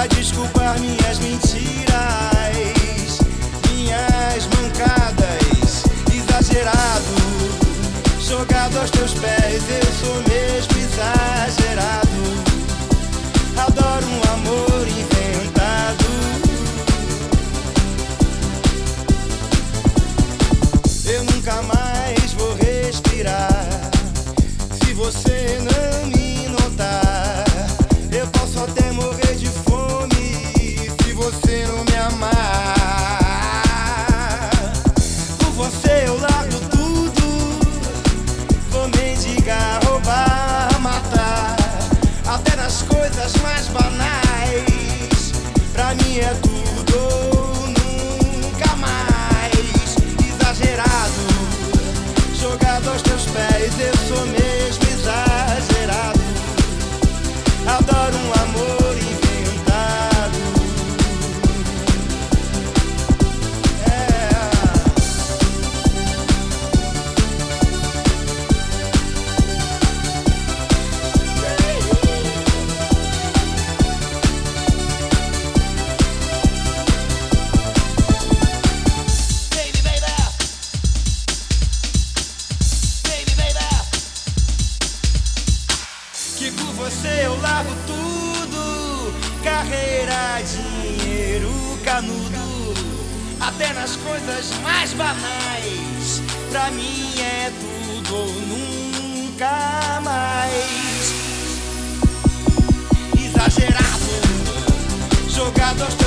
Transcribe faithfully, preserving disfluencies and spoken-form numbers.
pra desculpar minhas mentiras, minhas mancadas, exagerado, jogado aos teus pés. Eu sou mesmo exagerado, adoro um amor inventado. Eu nunca mais vou respirar se você não me notar. Eu posso até morrer de fome se você não me amar. Por você eu largo tudo, vou mendigar, roubar, matar, até nas coisas mais banais. Pra mim é tudo ou nunca mais. Exagerado, jogado aos teus pés. Eu sou mesmo exagerado, adoro um amor inventado. É. Baby, baby, baby, baby, que por você eu largo tudo, carreira, dinheiro, canudo, até nas coisas mais banais. Pra mim é tudo ou nunca mais. Exagerado, jogado aos teus